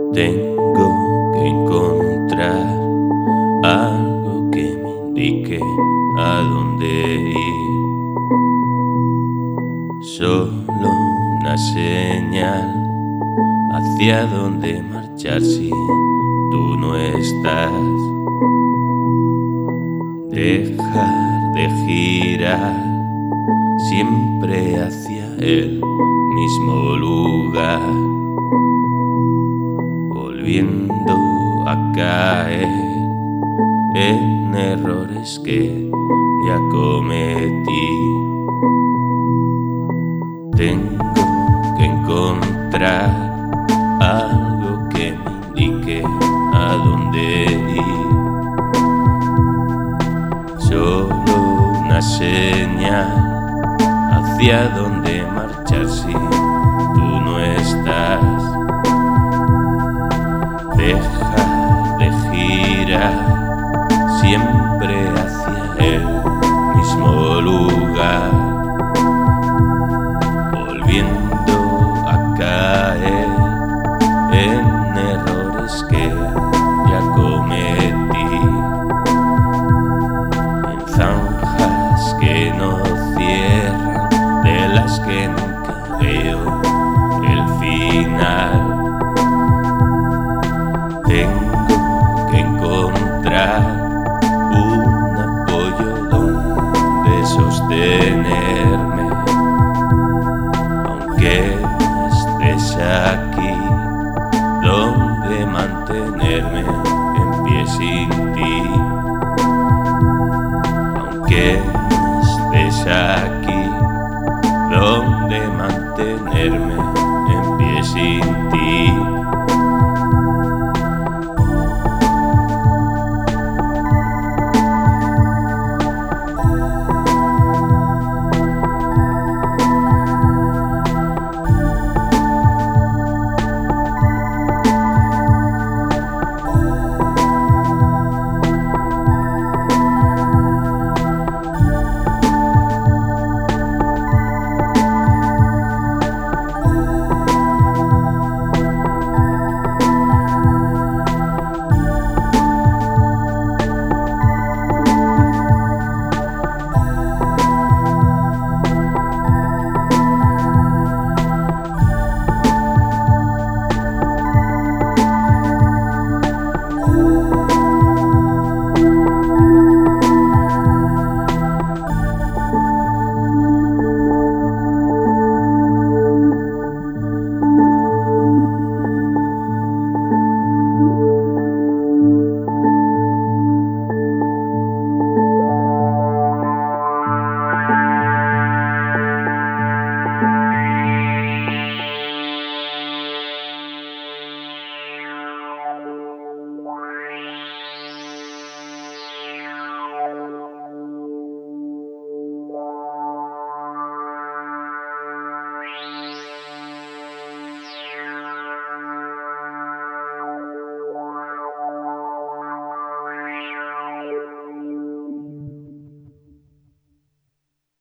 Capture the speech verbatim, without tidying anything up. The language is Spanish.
Tengo que encontrar algo que me indique a dónde ir. Solo una señal hacia dónde marchar si tú no estás. Dejar de girar siempre hacia el mismo lugar, volviendo a caer en errores que ya cometí. Tengo que encontrar algo que me indique a dónde ir. Solo una señal hacia dónde marchar si tú no estás. Dejar de girar siempre hacia el mismo lugar, volviendo a caer en errores que ya cometí, en zanjas que no cierran, de las que nunca veo el final. Tengo que encontrar un apoyo donde sostenerme, aunque no estés aquí, donde mantenerme en pie sin ti. Aunque no estés aquí, donde mantenerme